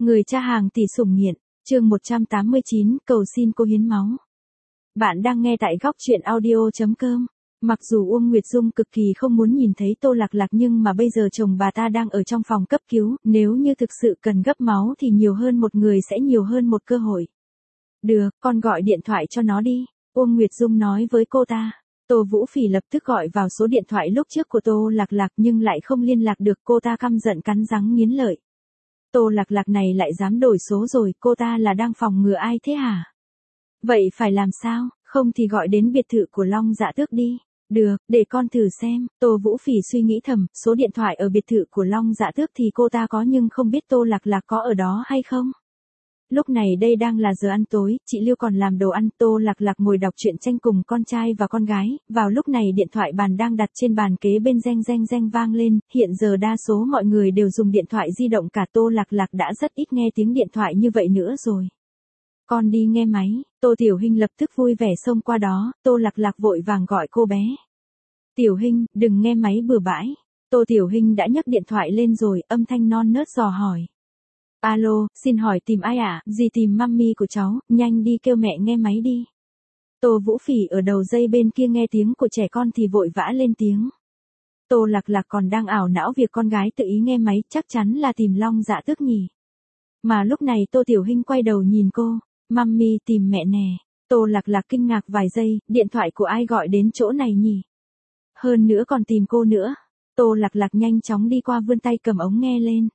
Người cha hàng tỷ sủng nghiện, chương 189, cầu xin cô hiến máu. Bạn đang nghe tại góc truyện audio.com. Mặc dù Uông Nguyệt Dung cực kỳ không muốn nhìn thấy Tô Lạc Lạc nhưng mà bây giờ chồng bà ta đang ở trong phòng cấp cứu, nếu như thực sự cần gấp máu thì nhiều hơn một người sẽ nhiều hơn một cơ hội. Được, con gọi điện thoại cho nó đi, Uông Nguyệt Dung nói với cô ta. Tô Vũ Phỉ lập tức gọi vào số điện thoại lúc trước của Tô Lạc Lạc nhưng lại không liên lạc được, cô ta căm giận cắn răng nghiến lợi. Tô Lạc Lạc này lại dám đổi số rồi, cô ta là đang phòng ngừa ai thế hả? Vậy phải làm sao, không thì gọi đến biệt thự của Long Dạ Tước đi. Được, để con thử xem, Tô Vũ Phỉ suy nghĩ thầm, số điện thoại ở biệt thự của Long Dạ Tước thì cô ta có nhưng không biết Tô Lạc Lạc có ở đó hay không. Lúc này đây đang là giờ ăn tối, chị Lưu còn làm đồ ăn, Tô Lạc Lạc ngồi đọc truyện tranh cùng con trai và con gái, vào lúc này điện thoại bàn đang đặt trên bàn kế bên reng reng vang lên, hiện giờ đa số mọi người đều dùng điện thoại di động cả, Tô Lạc Lạc đã rất ít nghe tiếng điện thoại như vậy nữa rồi. Con đi nghe máy, Tô Tiểu Hinh lập tức vui vẻ xông qua đó, Tô Lạc Lạc vội vàng gọi cô bé. Tiểu Hinh, đừng nghe máy bừa bãi. Tô Tiểu Hinh đã nhấc điện thoại lên rồi, âm thanh non nớt dò hỏi. Alo, xin hỏi tìm ai ạ? Dì tìm mummy của cháu, nhanh đi kêu mẹ nghe máy đi. Tô Vũ Phỉ ở đầu dây bên kia nghe tiếng của trẻ con thì vội vã lên tiếng. Tô Lạc Lạc còn đang ảo não việc con gái tự ý nghe máy, chắc chắn là tìm Long Dạ Tước nhỉ. Mà lúc này Tô Tiểu Hinh quay đầu nhìn cô, mummy tìm mẹ nè. Tô Lạc Lạc kinh ngạc vài giây, điện thoại của ai gọi đến chỗ này nhỉ? Hơn nữa còn tìm cô nữa. Tô Lạc Lạc nhanh chóng đi qua vươn tay cầm ống nghe lên.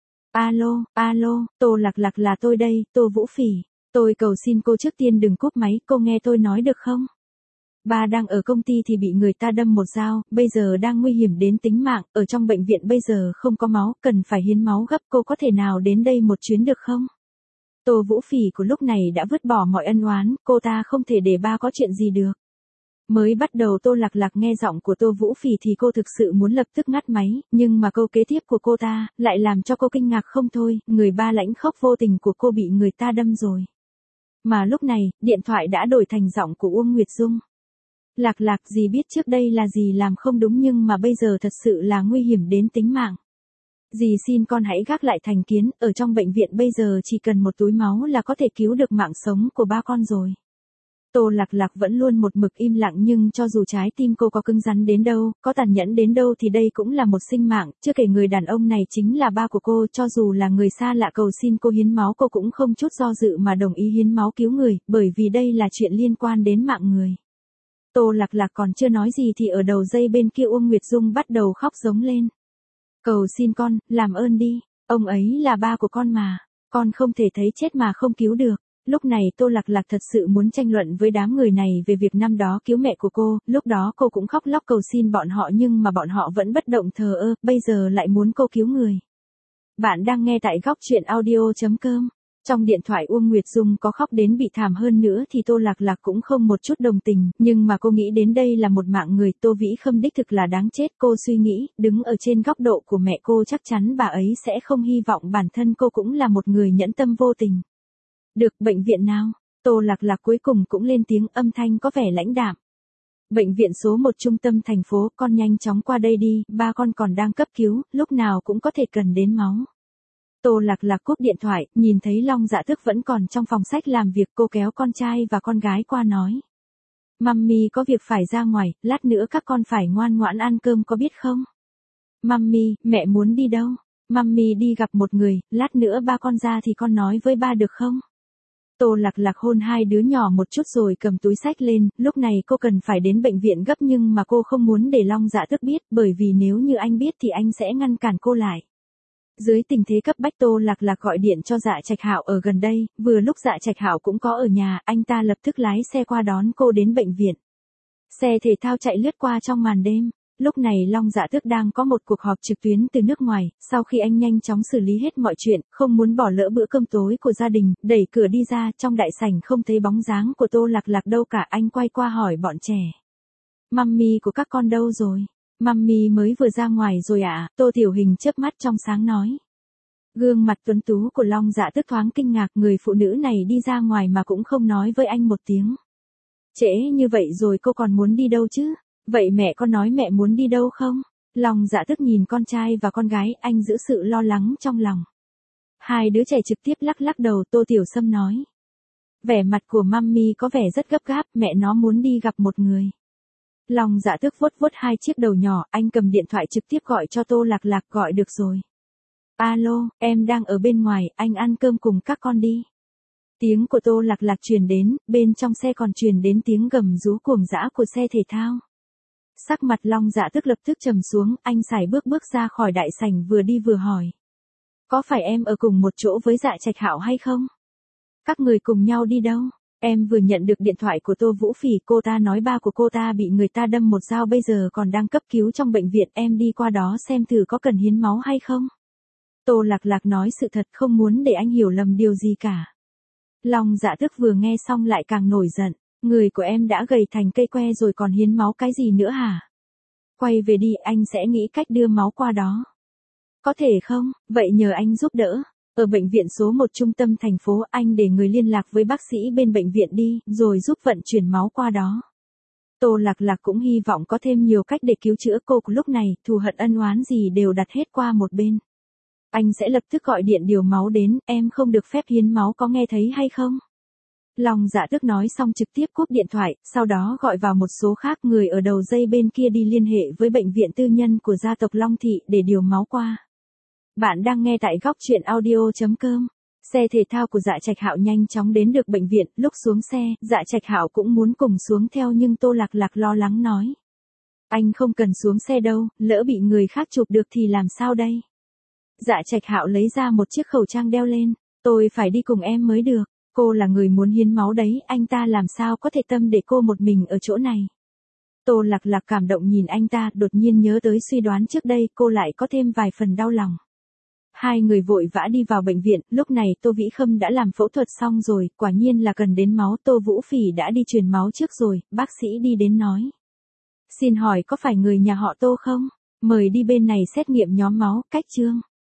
Alo, Tô Lạc Lạc là tôi đây, Tô Vũ Phỉ. Tôi cầu xin cô trước tiên đừng cúp máy, cô nghe tôi nói được không? Ba đang ở công ty thì bị người ta đâm một dao, bây giờ đang nguy hiểm đến tính mạng, ở trong bệnh viện bây giờ không có máu, cần phải hiến máu gấp, cô có thể nào đến đây một chuyến được không? Tô Vũ Phỉ của lúc này đã vứt bỏ mọi ân oán, cô ta không thể để ba có chuyện gì được. Mới bắt đầu Tô Lạc Lạc nghe giọng của Tô Vũ Phỉ thì cô thực sự muốn lập tức ngắt máy, nhưng mà câu kế tiếp của cô ta lại làm cho cô kinh ngạc không thôi, người ba lãnh khốc vô tình của cô bị người ta đâm rồi. Mà lúc này, điện thoại đã đổi thành giọng của Uông Nguyệt Dung. Lạc Lạc, dì biết trước đây là dì làm không đúng nhưng mà bây giờ thật sự là nguy hiểm đến tính mạng. Dì xin con hãy gác lại thành kiến, ở trong bệnh viện bây giờ chỉ cần một túi máu là có thể cứu được mạng sống của ba con rồi. Tô Lạc Lạc vẫn luôn một mực im lặng nhưng cho dù trái tim cô có cứng rắn đến đâu, có tàn nhẫn đến đâu thì đây cũng là một sinh mạng, chưa kể người đàn ông này chính là ba của cô, cho dù là người xa lạ cầu xin cô hiến máu cô cũng không chút do dự mà đồng ý hiến máu cứu người, bởi vì đây là chuyện liên quan đến mạng người. Tô Lạc Lạc còn chưa nói gì thì ở đầu dây bên kia Uông Nguyệt Dung bắt đầu khóc giống lên. Cầu xin con, làm ơn đi, ông ấy là ba của con mà, con không thể thấy chết mà không cứu được. Lúc này Tô Lạc Lạc thật sự muốn tranh luận với đám người này về việc năm đó cứu mẹ của cô, lúc đó cô cũng khóc lóc cầu xin bọn họ nhưng mà bọn họ vẫn bất động thờ ơ, bây giờ lại muốn cô cứu người. Bạn đang nghe tại góc truyện audio.com. Trong điện thoại Uông Nguyệt Dung có khóc đến bị thảm hơn nữa thì Tô Lạc Lạc cũng không một chút đồng tình, nhưng mà cô nghĩ đến đây là một mạng người, Tô Vĩ Khâm đích thực là đáng chết, cô suy nghĩ, đứng ở trên góc độ của mẹ cô chắc chắn bà ấy sẽ không hy vọng bản thân cô cũng là một người nhẫn tâm vô tình. Được, bệnh viện nào? Tô Lạc Lạc cuối cùng cũng lên tiếng, âm thanh có vẻ lãnh đạm. Bệnh viện số 1 trung tâm thành phố, con nhanh chóng qua đây đi, ba con còn đang cấp cứu, lúc nào cũng có thể cần đến máu. Tô Lạc Lạc cúp điện thoại, nhìn thấy Long Dạ Tước vẫn còn trong phòng sách làm việc, cô kéo con trai và con gái qua nói. Mummy có việc phải ra ngoài, lát nữa các con phải ngoan ngoãn ăn cơm có biết không? Mummy, mẹ muốn đi đâu? Mummy đi gặp một người, lát nữa ba con ra thì con nói với ba được không? Tô Lạc Lạc hôn hai đứa nhỏ một chút rồi cầm túi sách lên, lúc này cô cần phải đến bệnh viện gấp nhưng mà cô không muốn để Long Dạ Tước biết, bởi vì nếu như anh biết thì anh sẽ ngăn cản cô lại. Dưới tình thế cấp bách Tô Lạc Lạc gọi điện cho Dạ Trạch Hạo ở gần đây, vừa lúc Dạ Trạch Hạo cũng có ở nhà, anh ta lập tức lái xe qua đón cô đến bệnh viện. Xe thể thao chạy lướt qua trong màn đêm. Lúc này Long Dạ Tước đang có một cuộc họp trực tuyến từ nước ngoài, sau khi anh nhanh chóng xử lý hết mọi chuyện, không muốn bỏ lỡ bữa cơm tối của gia đình, đẩy cửa đi ra, trong đại sảnh không thấy bóng dáng của Tô Lạc Lạc đâu cả, anh quay qua hỏi bọn trẻ. Mummy của các con đâu rồi? Mummy mới vừa ra ngoài rồi ạ, Tô Tiểu Hình chớp mắt trong sáng nói. Gương mặt tuấn tú của Long Dạ Tước thoáng kinh ngạc, người phụ nữ này đi ra ngoài mà cũng không nói với anh một tiếng. Trễ như vậy rồi cô còn muốn đi đâu chứ? Vậy mẹ có nói mẹ muốn đi đâu không? Long Dạ Tước nhìn con trai và con gái, anh giữ sự lo lắng trong lòng. Hai đứa trẻ trực tiếp lắc lắc đầu, Tô Tiểu Sâm nói. Vẻ mặt của mummy có vẻ rất gấp gáp, mẹ nó muốn đi gặp một người. Long Dạ Tước vuốt vuốt hai chiếc đầu nhỏ, anh cầm điện thoại trực tiếp gọi cho Tô Lạc Lạc, gọi được rồi. Alo, em đang ở bên ngoài, anh ăn cơm cùng các con đi. Tiếng của Tô Lạc Lạc truyền đến, bên trong xe còn truyền đến tiếng gầm rú cuồng dã của xe thể thao. Sắc mặt Long Dạ Tước lập tức trầm xuống, anh sải bước ra khỏi đại sảnh vừa đi vừa hỏi. Có phải em ở cùng một chỗ với Dạ Trạch Hạo hay không? Các người cùng nhau đi đâu? Em vừa nhận được điện thoại của Tô Vũ Phỉ, cô ta nói ba của cô ta bị người ta đâm một dao, bây giờ còn đang cấp cứu trong bệnh viện, em đi qua đó xem thử có cần hiến máu hay không. Tô Lạc Lạc nói sự thật, không muốn để anh hiểu lầm điều gì cả. Long Dạ Tước vừa nghe xong lại càng nổi giận, người của em đã gầy thành cây que rồi còn hiến máu cái gì nữa hả? Quay về đi, anh sẽ nghĩ cách đưa máu qua đó. Có thể không, vậy nhờ anh giúp đỡ. Ở bệnh viện số 1 trung tâm thành phố, anh để người liên lạc với bác sĩ bên bệnh viện đi, rồi giúp vận chuyển máu qua đó. Tô Lạc Lạc cũng hy vọng có thêm nhiều cách để cứu chữa cô, lúc này, thù hận ân oán gì đều đặt hết qua một bên. Anh sẽ lập tức gọi điện điều máu đến, em không được phép hiến máu, có nghe thấy hay không? Long Dạ Tước nói xong trực tiếp cúp điện thoại, sau đó gọi vào một số khác, người ở đầu dây bên kia đi liên hệ với bệnh viện tư nhân của gia tộc Long Thị để điều máu qua. Bạn đang nghe tại góc truyện audio.com. Xe thể thao của Dạ Trạch Hạo nhanh chóng đến được bệnh viện, lúc xuống xe, Dạ Trạch Hạo cũng muốn cùng xuống theo nhưng Tô Lạc Lạc lo lắng nói. Anh không cần xuống xe đâu, lỡ bị người khác chụp được thì làm sao đây? Dạ Trạch Hạo lấy ra một chiếc khẩu trang đeo lên, tôi phải đi cùng em mới được, cô là người muốn hiến máu đấy, anh ta làm sao có thể tâm để cô một mình ở chỗ này. Tô Lạc Lạc cảm động nhìn anh ta, đột nhiên nhớ tới suy đoán trước đây, cô lại có thêm vài phần đau lòng. Hai người vội vã đi vào bệnh viện, lúc này Tô Vĩ Khâm đã làm phẫu thuật xong rồi, quả nhiên là cần đến máu, Tô Vũ Phỉ đã đi truyền máu trước rồi, bác sĩ đi đến nói. Xin hỏi có phải người nhà họ Tô không? Mời đi bên này xét nghiệm nhóm máu, cách Trương.